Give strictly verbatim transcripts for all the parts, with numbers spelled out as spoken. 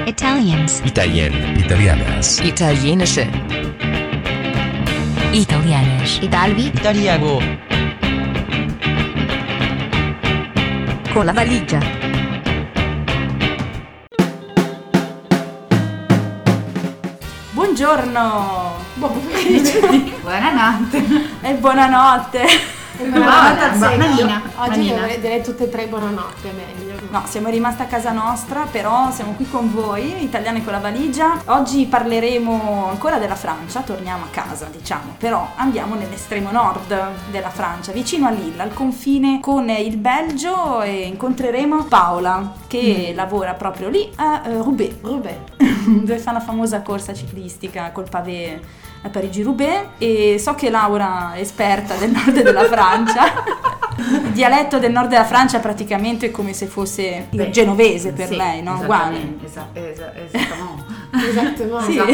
Italians. Italien. Italianas. Italienische. Italianisch. Italvi. Italiano. Con la valigia. Buongiorno. Buonanotte. E buonanotte. Buonanotte, Manina. Oggi direi, direi tutte e tre buonanotte, meglio. No, siamo rimasti a casa nostra, però siamo qui con voi, Italiani con la valigia. Oggi parleremo ancora della Francia, torniamo a casa, diciamo, però andiamo nell'estremo nord della Francia, vicino a Lille, al confine con il Belgio, e incontreremo Paola, che mm. lavora proprio lì a uh, Roubaix, Roubaix. dove fa la famosa corsa ciclistica col pavé a Parigi-Roubaix, e so che Laura è esperta del nord della Francia. Il dialetto del nord della Francia praticamente è come se fosse il Beh, genovese per sì, lei, no? Uguale. Esattamente. Esattamente. Esattamente. Sì.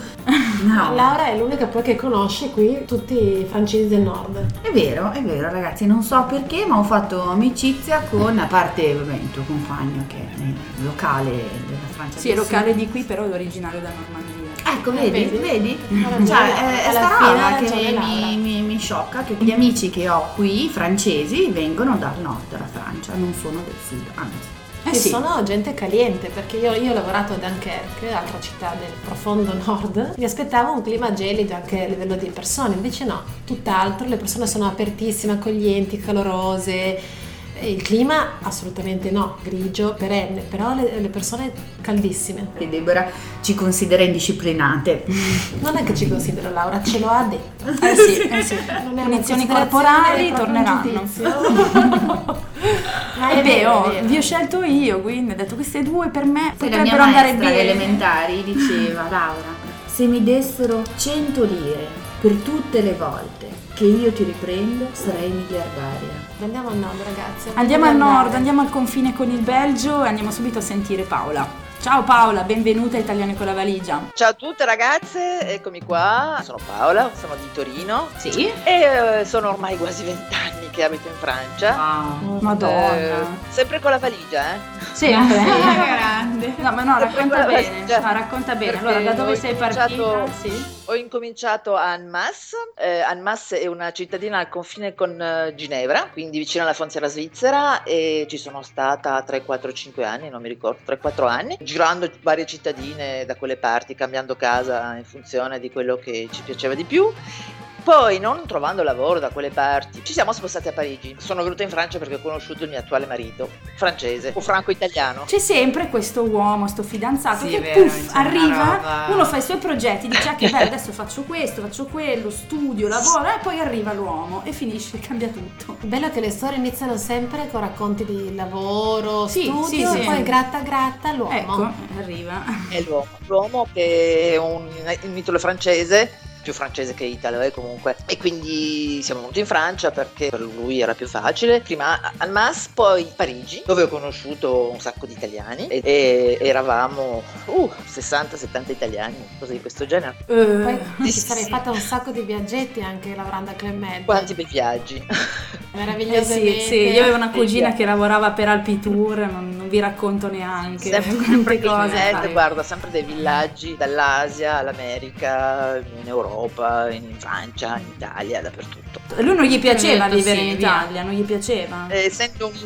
No. Laura è l'unica poi che conosce qui tutti i francesi del nord. È vero, è vero ragazzi, non so perché, ma ho fatto amicizia con, a parte vabbè, il tuo compagno che è locale della Francia. Sì, è locale di qui, però è originario da Normandia. Ecco, vedi, vedi? vedi? Alla Cioè, fine- è, è alla sta fine roba ha che ragione Laura. mi, mi, mi sciocca che gli amici che ho qui, francesi, vengono dal nord della Francia, non sono del sud, anzi. Eh Ci sì. sono gente caliente, perché io, io ho lavorato a Dunkerque, altra città del profondo nord. Mi aspettavo un clima gelido anche a livello di persone, invece no, tutt'altro. Le persone sono apertissime, accoglienti, calorose. E il clima assolutamente no, grigio, perenne, però le, le persone caldissime. E Deborah ci considera indisciplinate. Non è che ci considero, Laura, ce lo ha detto. Eh sì, eh sì. Non è una Punizioni considerazione, corporali è proprio un torneranno. giudizio. Ma E è beh, vero, oh, è vero. vi ho scelto io, quindi ho detto queste due per me Se la mia potrebbero andare maestra alle bene. elementari diceva: Laura, se mi dessero cento lire per tutte le volte che io ti riprendo, sarei miliardaria. Andiamo al nord, ragazzi. Andiamo al andare. nord, andiamo al confine con il Belgio e andiamo subito a sentire Paola. Ciao Paola, benvenuta a Italiani con la valigia. Ciao a tutte ragazze, eccomi qua, sono Paola, sono di Torino. Sì? E eh, sono ormai quasi vent'anni che abito in Francia. Wow. Madonna. Eh, sempre con la valigia, eh? Sempre? grande. No, ma no, Sempre racconta con la bene. valigia. No, racconta bene. Perché Allora, da dove ho sei incominciato- partita? Sì. Ho incominciato a Annemasse. Eh, Annemasse è una cittadina al confine con eh, Ginevra, quindi vicino alla frontiera svizzera, e ci sono stata tre, quattro, cinque anni, non mi ricordo, tre quattro anni, girando varie cittadine da quelle parti, cambiando casa in funzione di quello che ci piaceva di più. Poi, non trovando lavoro da quelle parti, ci siamo spostati a Parigi. Sono venuta in Francia perché ho conosciuto il mio attuale marito, francese o franco-italiano. C'è sempre questo uomo, sto fidanzato, Sì, che è vero, puff, c'è una arriva, roba- uno fa i suoi progetti, dice ah, che bello, adesso faccio questo, faccio quello, studio, lavoro, e poi arriva l'uomo e finisce, cambia tutto. Il bello è che le storie iniziano sempre con racconti di lavoro, Sì, studio, sì, sì. e poi gratta gratta l'uomo. Ecco, arriva. È l'uomo, l'uomo che è un, un mitolo francese, più francese che italo eh, comunque, e quindi siamo venuti in Francia perché per lui era più facile. Prima al Mas, poi Parigi, dove ho conosciuto un sacco di italiani e, e eravamo uh, sessanta settanta italiani, cose di questo genere. Eh, Poi ti Sì, sarei sì. fatta un sacco di viaggetti anche lavorando a Clemente. Quanti bei viaggi. eh Meravigliose sì, mete. sì, io avevo una cugina Sì. che lavorava per Alpitour, non, non vi racconto neanche Sempre, quante sempre cose cose, fai. guarda, sempre dei villaggi dall'Asia all'America, in Europa, in Francia, in Italia, dappertutto. Lui non gli piaceva Detto vivere sì, in via. Italia, non gli piaceva. Eh, Essendo un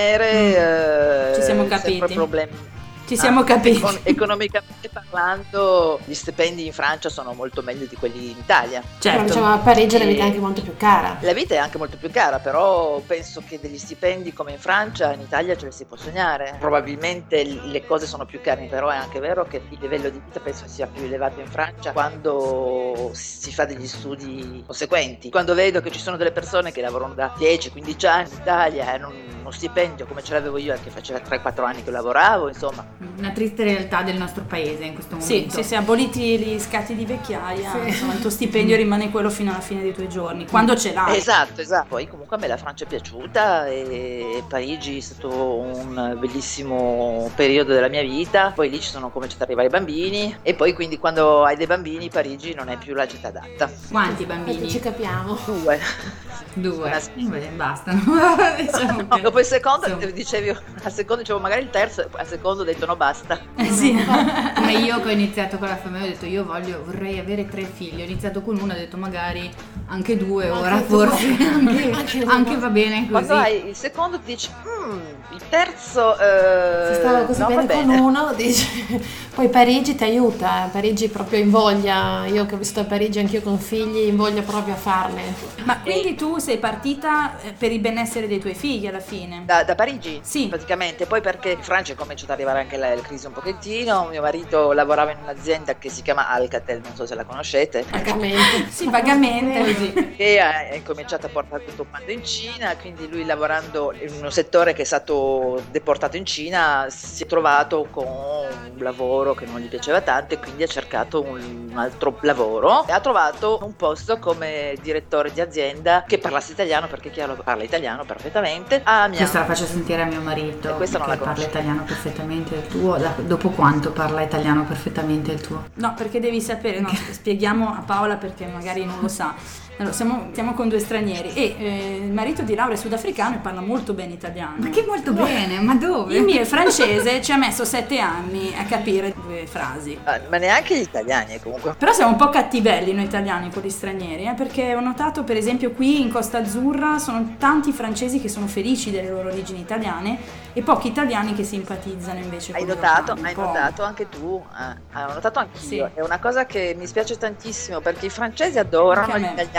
ingegnere, eh, Ci siamo sempre capiti. problemi. Ci siamo Ah, capiti. econ- economicamente parlando, gli stipendi in Francia sono molto meglio di quelli in Italia. Però Certo. diciamo a Parigi la vita è E- anche molto più cara. La vita è anche molto più cara, però penso che degli stipendi come in Francia, in Italia ce li si può sognare. Probabilmente l- le cose sono più care, però è anche vero che il livello di vita penso sia più elevato in Francia quando si fa degli studi conseguenti. Quando vedo che ci sono delle persone che lavorano da dieci quindici anni in Italia e hanno uno stipendio come ce l'avevo io, che faceva tre quattro anni che lavoravo, insomma. Una triste realtà del nostro paese in questo Sì, momento. sì, sì, aboliti gli scatti di vecchiaia, Sì. insomma il tuo stipendio rimane quello fino alla fine dei tuoi giorni, quando ce l'hai. Esatto, esatto. Poi comunque a me la Francia è piaciuta e Parigi è stato un bellissimo periodo della mia vita. Poi lì ci sono cominciati ad arrivare i bambini e poi quindi quando hai dei bambini Parigi non è più la città adatta. Quanti Questo bambini? ci capiamo. Due. Due. Una- Beh, bastano. Diciamo No, che- dopo il secondo insomma. dicevi, al secondo dicevo magari il terzo, al secondo ho detto no basta. Eh sì. Come io che ho iniziato con la famiglia, ho detto io voglio, vorrei avere tre figli. Ho iniziato con uno, ho detto magari anche due, Anche ora due. forse anche, Anche due. anche va bene così. Quando hai il secondo ti dici, "Mm, il terzo eh, Se stavo così no, va bene, con uno, dici. Poi Parigi ti aiuta, eh. Parigi proprio invoglia, io che ho vissuto a Parigi anch'io con figli, invoglia proprio a farne. Ma quindi tu sei partita eh, per il benessere dei tuoi figli alla fine? Da, da Parigi? Sì. Praticamente, poi perché in Francia è cominciato ad arrivare anche la, la crisi un pochettino, mio marito lavorava in un'azienda che si chiama Alcatel, non so se la conoscete, Vagamente. Sì, vagamente. Così. che ha ha incominciato a portare tutto quanto in Cina, quindi lui lavorando in uno settore che è stato deportato in Cina si è trovato con un lavoro che non gli piaceva tanto e quindi ha cercato un, un altro lavoro e ha trovato un posto come direttore di azienda che parlasse italiano, perché chiaro parla italiano perfettamente, a Miami. Questa la faccio sentire a mio marito, E questa non che la parla conoscevo. italiano perfettamente il tuo. Da- dopo quanto parla italiano perfettamente il tuo? No, perché devi sapere, no, spieghiamo a Paola perché magari non lo sa. Allora, siamo, siamo con due stranieri e eh, il marito di Laura è sudafricano e parla molto bene italiano. Ma che molto bene, ma dove? Il mio è francese, ci ha messo sette anni a capire due frasi. Ah, ma neanche gli italiani comunque. Però siamo un po' cattivelli noi italiani con gli stranieri, eh, perché ho notato per esempio qui in Costa Azzurra sono tanti francesi che sono felici delle loro origini italiane e pochi italiani che simpatizzano invece Hai con i notato, romani, hai un po'. notato anche tu, eh, ho notato anch'io, Sì. è una cosa che mi spiace tantissimo perché i francesi adorano Anche a gli me. italiani,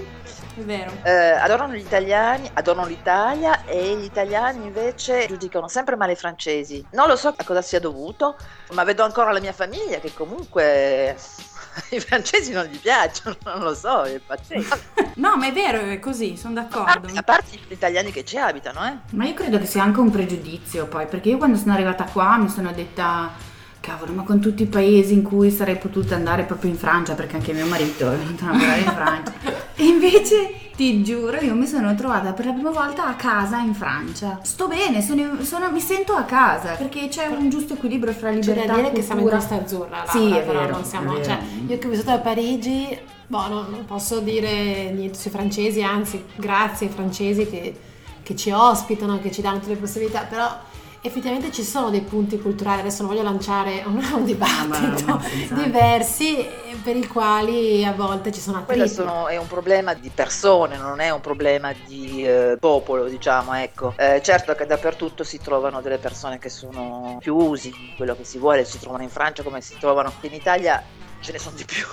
È vero. eh, adorano gli italiani, adorano l'Italia e gli italiani invece giudicano sempre male i francesi. Non lo so a cosa sia dovuto, ma vedo ancora la mia famiglia che comunque i francesi non gli piacciono, non lo so, è pazzesco. No, ma è vero, è così, sono d'accordo. A parte gli italiani che ci abitano, eh. Ma io credo che sia anche un pregiudizio poi, perché io quando sono arrivata qua mi sono detta, cavolo, ma con tutti i paesi in cui sarei potuta andare proprio in Francia, perché anche mio marito è venuto a lavorare in Francia. E invece, ti giuro, io mi sono trovata per la prima volta a casa in Francia. Sto bene, sono, sono- mi sento a casa, perché c'è un giusto equilibrio fra C'è libertà da dire e che siamo in cultura. Costa Azzurra, Laura, Sì, è però vero, non siamo, è vero. cioè, io che ho vissuto a Parigi, boh, non, non posso dire niente sui francesi, anzi, grazie ai francesi che, che ci ospitano, che ci danno tutte le possibilità, però effettivamente ci sono dei punti culturali, adesso non voglio lanciare un, un dibattito, ma senza- diversi eh, per i quali a volte ci sono Quello attriti. sono- è un problema di persone, non è un problema di eh, popolo, diciamo, ecco. Eh, certo che dappertutto si trovano delle persone che sono più usi di quello che si vuole, si trovano in Francia come si trovano in Italia, ce ne sono di più,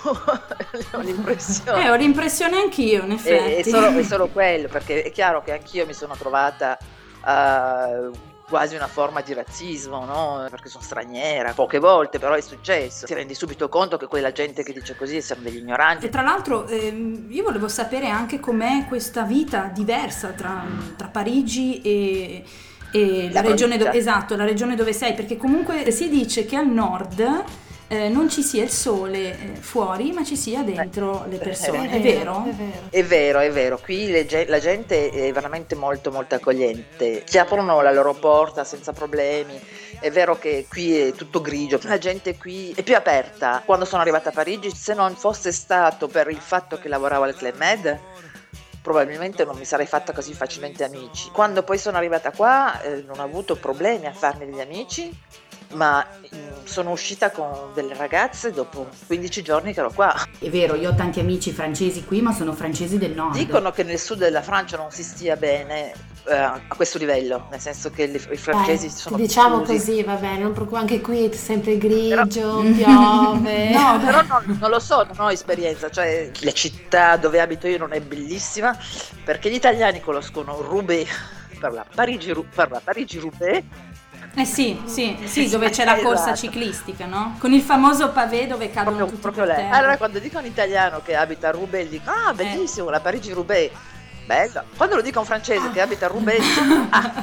ho l'impressione. Eh, ho l'impressione anch'io, in E- effetti. È solo, è solo quello, perché è chiaro che anch'io mi sono trovata a quasi una forma di razzismo, no? Perché sono straniera, poche volte, però è successo. Ti rendi subito conto che quella gente che dice così siamo degli ignoranti. E tra l'altro ehm, io volevo sapere anche com'è questa vita diversa tra, tra Parigi e, e la, La regione provincia. dove, esatto, la regione dove sei, perché comunque si dice che al nord eh, non ci sia il sole eh, fuori, ma ci sia dentro le persone, è vero? È vero. È vero, è vero, qui le ge- la gente è veramente molto molto accogliente, ti aprono la loro porta senza problemi, è vero che qui è tutto grigio, la gente qui è più aperta. Quando sono arrivata a Parigi, se non fosse stato per il fatto che lavoravo al Club Med, probabilmente non mi sarei fatta così facilmente amici. Quando poi sono arrivata qua eh, non ho avuto problemi a farmi degli amici, ma mm, sono uscita con delle ragazze dopo quindici giorni che ero qua. È vero, io ho tanti amici francesi qui, ma sono francesi del nord. Dicono che nel sud della Francia non si stia bene eh, a questo livello, nel senso che le- i francesi Eh, sono diciamo più chiusi. così, va bene, non preoccupa- anche qui è sempre grigio, Però- piove. No, però non, non lo so, non ho esperienza, cioè la città dove abito io non è bellissima perché gli italiani conoscono Roubaix per la Parigi, per la Parigi-Roubaix. Eh sì, sì, sì, dove c'è la corsa Esatto. ciclistica, no? Con il famoso pavé dove cadono Proprio, tutti proprio per lei. terra. Allora quando dico a un italiano che abita a Roubaix dico ah bellissimo la Parigi-Roubaix, bella. Quando lo dico a un francese che abita a Roubaix dico ah.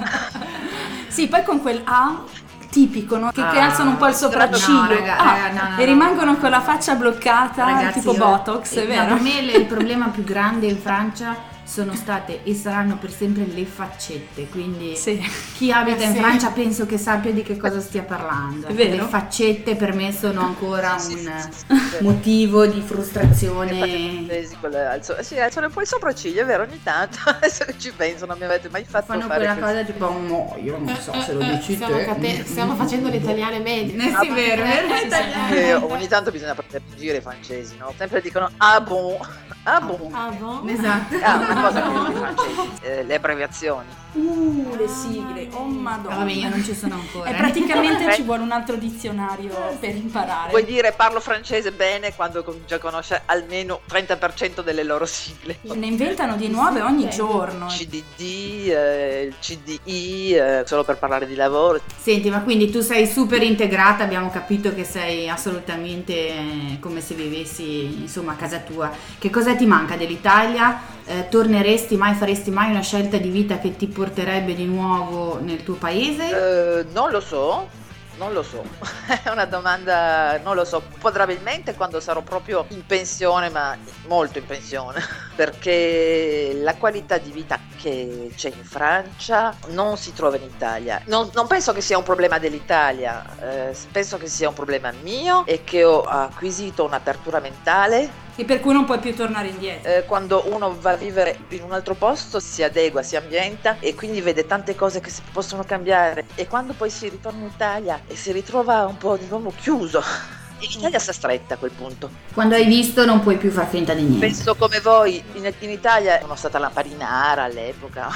Sì, poi con quel A tipico, no? Che, che Ah, alzano un po' il sopracciglio no, raga, Ah, raga, no, no, e no. rimangono con la faccia bloccata, Ragazzi, tipo io- Botox, eh, è no, vero? per me il, il problema più grande in Francia sono state e saranno per sempre le faccette, quindi Sì. chi abita Eh in sì. Francia penso che sappia di che cosa stia parlando. È vero. Le faccette per me sono ancora Sì, un sì, sì, sì, sì. motivo di E frustrazione. francesi, quelle alzo- sì, alzano un po' il sopracciglio, è vero, ogni tanto, adesso che ci penso, non mi avete mai fatto Fanno fare quella questo. cosa tipo no, io non so se lo dici stiamo, te. cate- stiamo facendo le italiane medie. Eh sì, vero, vero. Eh, ogni tanto bisogna prendere in giro i francesi, no? Sempre dicono ah bon, ah bon. Ah, bon? Esatto. Ah, una cosa che dicono i francesi, eh, le abbreviazioni. Uh, le sigle, oh madonna. Vabbè, io non ci sono ancora. E praticamente ci vuole un altro dizionario per imparare. Vuoi dire parlo francese bene quando cominci a conoscere almeno trenta per cento delle loro sigle. Ne inventano di nuove ogni giorno. C D D, eh, il C D I, eh, solo per parlare di lavoro. Senti, ma quindi tu sei super integrata, abbiamo capito che sei assolutamente eh, come se vivessi insomma a casa tua. Che cosa ti manca dell'Italia? Eh, torneresti mai, faresti mai una scelta di vita che ti porterebbe di nuovo nel tuo paese? Eh, non lo so, non lo so, è una domanda, non lo so, probabilmente quando sarò proprio in pensione, ma molto in pensione, perché la qualità di vita che c'è in Francia non si trova in Italia. Non, non penso che sia un problema dell'Italia, eh, penso che sia un problema mio e che ho acquisito un'apertura mentale. E per cui non puoi più tornare indietro. Eh, quando uno va a vivere in un altro posto si adegua, si ambienta e quindi vede tante cose che si possono cambiare, e quando poi si ritorna in Italia e si ritrova un po' di nuovo chiuso, e l'Italia sta stretta a quel punto. Quando hai visto non puoi più far finta di niente. Penso come voi, in, in Italia sono stata lampadinara all'epoca.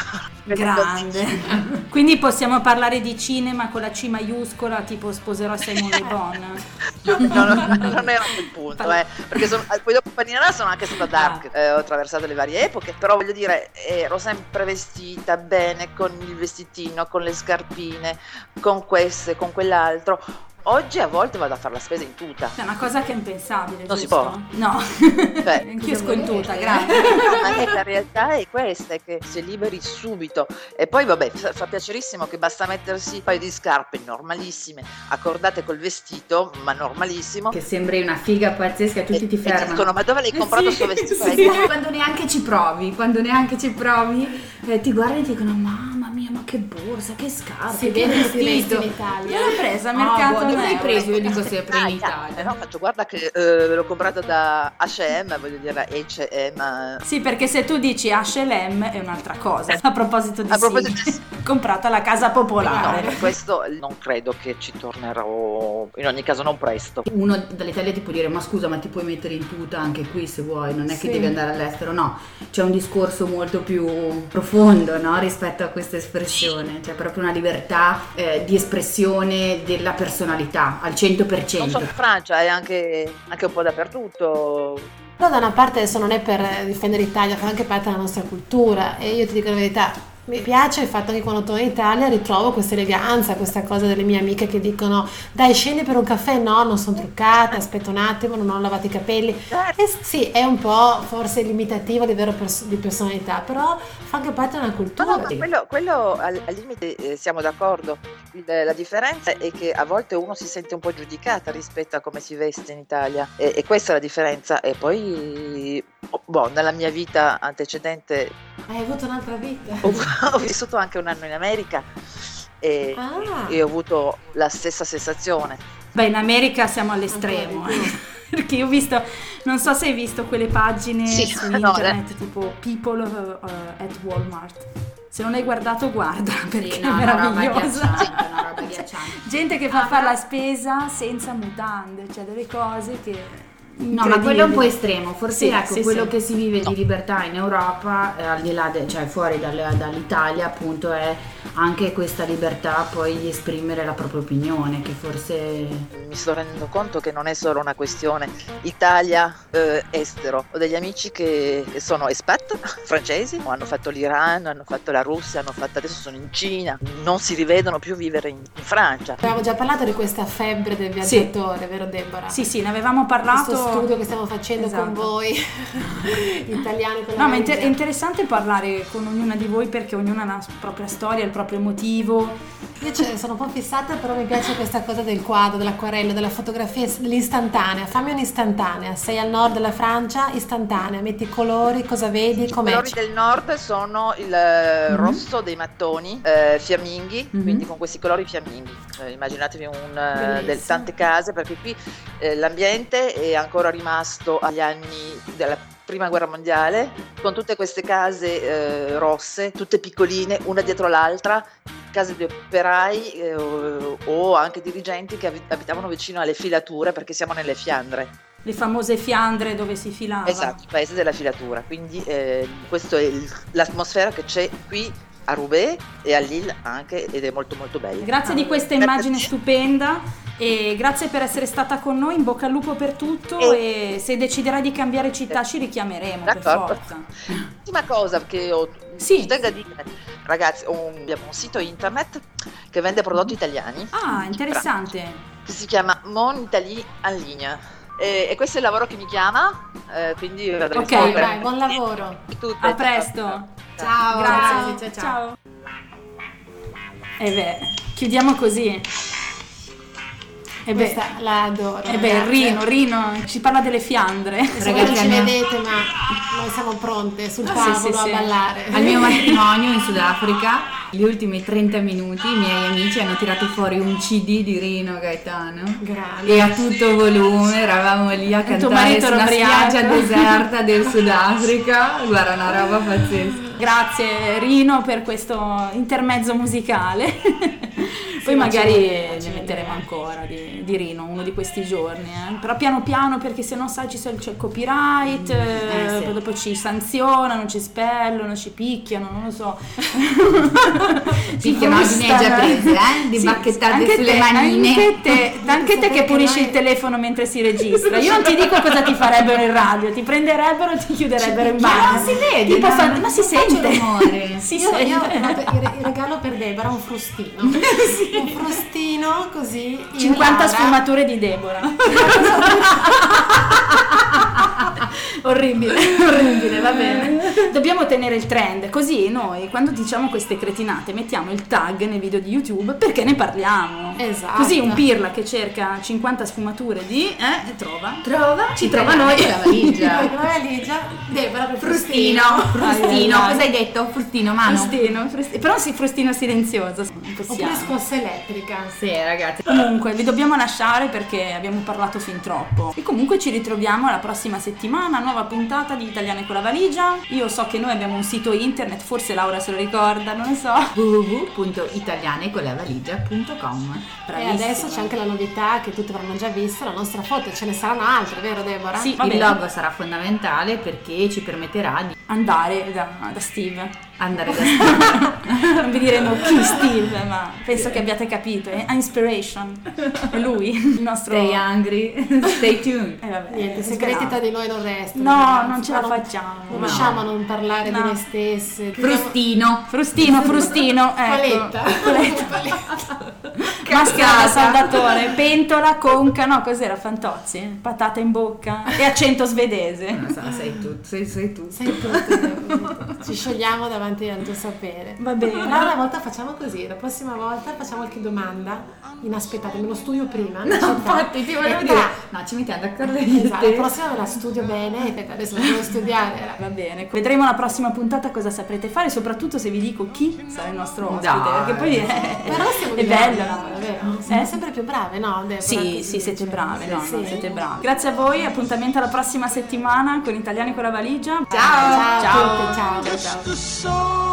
Grande. Quindi possiamo parlare di cinema con la C maiuscola, tipo sposerò Simon Le Bon. No, no, no, non era quel punto, eh, perché sono, poi dopo Paninara sono anche stata dark, eh, ho attraversato le varie epoche, però voglio dire, ero sempre vestita bene, con il vestitino, con le scarpine, con questo, con quell'altro. Oggi a volte vado a fare la spesa in tuta. È una cosa che è impensabile, Non si giusto? può. No. Beh, Anch'io esco in tuta, grazie. Ma è, la realtà è questa, è che si liberi subito. E poi vabbè, fa, fa piacerissimo che basta mettersi un paio di scarpe normalissime, accordate col vestito, ma normalissimo. Che sembri una figa pazzesca e tutti e, ti e fermano. dicono, ma dove l'hai comprato Sì, sto vestito? sì, quando neanche ci provi, quando neanche ci provi, eh, ti guardano e ti dicono mamma mia, ma che borsa, che scarpe, Si che vede che si vestito. veste in Italia. L'ho presa al Ah, mercato. boh, dove l'hai euro. preso? Io dico sempre in Ah, Italia. eh, no, faccio guarda che eh, l'ho comprato da H e M, voglio dire H e M. Sì, perché se tu dici H e M è un'altra cosa. A proposito di A proposito sigle, di- comprata alla casa popolare. No, questo non credo che ci tornerò, in ogni caso non presto. Uno dall'Italia ti può dire ma scusa, ma ti puoi mettere in tuta anche qui se vuoi, non è che Sì. devi andare all'estero. No, c'è un discorso molto più profondo, no, rispetto a questa espressione. C'è proprio una libertà eh, di espressione della personalità al cento per Non cento. solo in Francia, è anche, anche un po' dappertutto. Però da una parte adesso non è per difendere l'Italia, fa anche parte della nostra cultura, e io ti dico la verità, mi piace il fatto che quando torno in Italia ritrovo questa eleganza, questa cosa delle mie amiche che dicono dai scendi per un caffè, no non sono truccata, aspetta un attimo, non ho lavato i capelli. E sì, è un po' forse limitativo a livello pers- di personalità, però fa anche parte della No, cultura. no, ma quello, quello al, al limite eh, siamo d'accordo. Il- la differenza è che a volte uno si sente un po' giudicata rispetto a come si veste in Italia, e, e questa è la differenza. E poi, oh, boh, nella mia vita antecedente Hai avuto un'altra vita. ho, ho vissuto anche un anno in America e, Ah. e ho avuto la stessa sensazione. Beh, in America siamo all'estremo. Ancora di più. Perché io ho visto, non so se hai visto quelle pagine Sì, su no, internet tipo People uh, at Walmart. Se non l'hai guardato, guarda, perché Sì, è no, una roba meravigliosa. agghiacciante, una roba agghiacciante. Gente che fa fare la spesa senza mutande, cioè delle cose che... No, ma quello è un po' estremo, forse Sì, ecco sì, quello sì. che si vive No. di libertà in Europa, eh, al di là, de- cioè fuori dal- dall'Italia appunto, è anche questa libertà poi di esprimere la propria opinione, che forse... Mi sto rendendo conto che non è solo una questione Italia, eh, estero. Ho degli amici che, che sono expat francesi, hanno fatto l'Iran, hanno fatto la Russia, hanno fatto, adesso sono in Cina, non si rivedono più vivere in, in Francia. Avevamo già parlato di questa febbre del viaggiatore, vero Deborah? Sì, sì, ne avevamo parlato. Questo studio che stiamo facendo Esatto. con voi italiani con la No, ma è, inter- valigia. è interessante parlare con ognuna di voi perché ognuna ha la propria storia, il proprio motivo. Io ce- sono un po' fissata, però mi piace questa cosa del quadro, dell'acquarello, della fotografia, dell'istantanea. Fammi un'istantanea. Sei al nord della Francia, istantanea. Metti i colori, cosa vedi, I com'è? colori del nord sono il eh, Mhm. rosso dei mattoni, eh, fiamminghi, Mhm. quindi con questi colori fiamminghi. Eh, immaginatevi un, eh, del, Bellissimo. tante case, perché qui eh, l'ambiente è ancora rimasto agli anni della Prima Guerra Mondiale, con tutte queste case eh, rosse, tutte piccoline, una dietro l'altra, case di operai eh, o, o anche dirigenti che abi- abitavano vicino alle filature, perché siamo nelle Fiandre. Le famose Fiandre dove si filava. Esatto, il paese della filatura. Quindi eh, questa è il- l'atmosfera che c'è qui a Roubaix e a Lille anche, ed è molto molto bella. Grazie di questa immagine stupenda e grazie per essere stata con noi, in bocca al lupo per tutto e se deciderai di cambiare città ci richiameremo per D'accordo. forza. L'ultima cosa che ho, Sì. ci tengo a dire, ragazzi, ho un- abbiamo un sito internet che vende prodotti italiani. Ah, interessante. Che si chiama Mon Italie en ligne. E, e questo è il lavoro che mi chiama, eh, quindi io Ok, sto per- Vai, buon lavoro. tutte. A presto. Ciao. Grazie. Ciao, ciao. E beh, chiudiamo così. E beh, Questa la adoro. e beh, Rino, Rino ci parla delle Fiandre. Se voi non Ragazzi, ci al mio- vedete, ma noi siamo pronte sul Sì, tavolo sì, sì. a ballare. Al mio matrimonio in Sudafrica, gli ultimi trenta minuti, i miei amici hanno tirato fuori un C D di Rino Gaetano. Grande. E a tutto volume eravamo lì a tuo cantare marito sulla era ubriaco. spiaggia deserta del Sudafrica. Guarda, una roba pazzesca. Grazie Rino per questo intermezzo musicale. Poi ma magari ci vuole, ci ne vuole. metteremo ancora di, di Rino uno di questi giorni, eh. Però piano piano, perché se no sai ci c'è il copyright, eh, sì. poi dopo ci sanzionano, ci spellano, ci picchiano, non lo so. Ci Picchiano, ne hai già frustano. prese, eh? Di Sì, bacchettate anche sulle te, manine. Anche te, anche te che Sapete pulisci noi- il telefono mentre si registra. Io non ti dico cosa ti farebbero in radio, ti prenderebbero e ti chiuderebbero in Ma bagno. non si vede, Tipo no? fa- ma si Non faccio sente. rumore. Si Io, io ho sente. fatto il, re- il regalo per Deborah, un frustino. Un frustino così. io e cinquanta Laura. sfumature di Deborah. Orribile, orribile, va bene. Dobbiamo tenere il trend, così noi quando diciamo queste cretinate mettiamo il tag nei video di YouTube perché ne parliamo. Esatto. Così un pirla che cerca cinquanta sfumature di eh, e trova. Trova, Ci trova noi. la valigia. La valigia, Deborah per Frustino, frustino. frustino, Ai, ai, ai. cosa hai detto? Frustino, mano. Frustino, frustino, però sì, frustino silenzioso. Non possiamo. Oppure scossa elettrica. Sì, ragazzi. Comunque vi dobbiamo lasciare perché abbiamo parlato fin troppo e comunque ci ritroviamo la prossima settimana, nuova puntata di Italiane con la valigia. Io so che noi abbiamo un sito internet, forse Laura se lo ricorda, non lo so. w w w punto italianecolavaligia punto com. E adesso c'è anche la novità che tutti avranno già visto, la nostra foto, ce ne saranno altre, vero Deborah? Sì, va Il bene. logo sarà fondamentale perché ci permetterà di Andare da, da Steve. andare da Non vi diremo chi Steve, ma penso che abbiate capito. È Inspiration. È lui, il nostro. Stay hungry, stay tuned. Eh, vabbè, Niente, segreti sbravo. tra di noi non restano. No, ragazzi, non ce la non- facciamo. Non no. riusciamo a non parlare No. di noi stesse. Frustino. Frustino, frustino, ecco. Paletta. Maschera da Cazzata. saldatore, pentola, conca, no, cos'era? Fantozzi? Patata in bocca e accento svedese. Non so, sei tu, sei, sei tu. Sei tutte, Deborah. Ci sciogliamo davanti al tuo sapere. Va bene. Però una volta facciamo così, la prossima volta facciamo qualche domanda inaspettata, me lo studio prima. No, infatti ti volevo E dire. tra- No, ci mettiamo d'accordo io e Esatto, la te. prossima me la studio bene, perché adesso la devo studiare. Va bene, vedremo la prossima puntata cosa saprete fare, soprattutto se vi dico chi sarà il nostro ospite, Dai. perché poi è, Però siamo è diverse, bella. vero? Siamo Eh? sempre più brave, no? Deborah? Sì, Così sì, siete dice. brave, no, Sì. no, siete brave. Grazie a voi, appuntamento alla prossima settimana con Italiani con la valigia. Ciao, ciao, ciao, a tutti, ciao. ciao. ciao. The soul